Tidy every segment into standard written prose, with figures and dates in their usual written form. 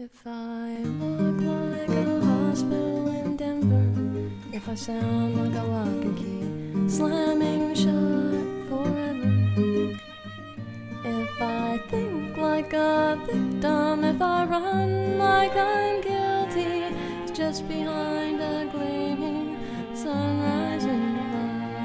If I look like a hospital in Denver, if I sound like a lock and key slamming shut forever, if I think like a victim, if I run like I'm guilty, it's just behind a gleaming sunrise in the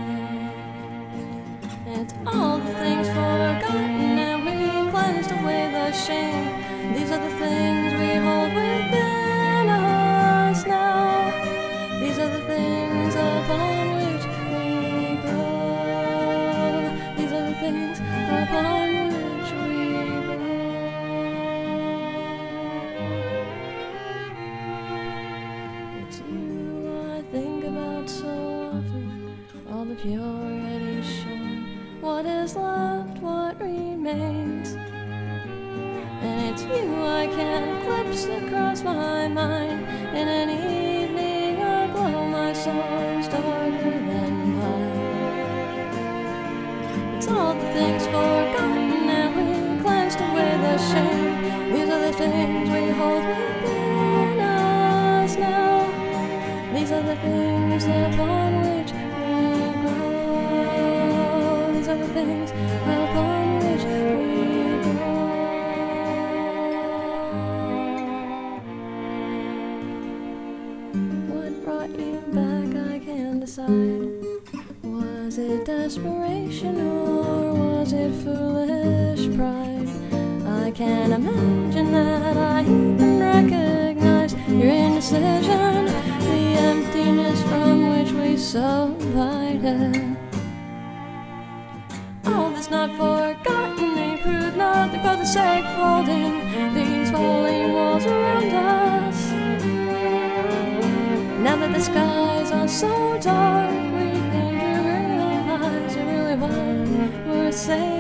light. It's all the things forgotten and we cleansed away the shame. These are the things we hold within us now. These are the things upon which we grow. These are the things upon which we grow. It's you I think about so often. All the purity showing. What is left, what remains. And it's you I can eclipse across my mind. In an evening aglow, my soul is darker than light. It's all the things forgotten and we cleansed away the shame. These are the things we hold within us now. These are the things upon which we grow. These are the things upon which we grow. What brought you back, I can't decide. Was it desperation or was it foolish pride? I can't imagine that I even recognize your indecision, the emptiness from which we subsided. All that's not forgotten, we prove nothing for the sake of holding these falling walls around us. Now that the skies are so dark, we came to realize it really was worth saving.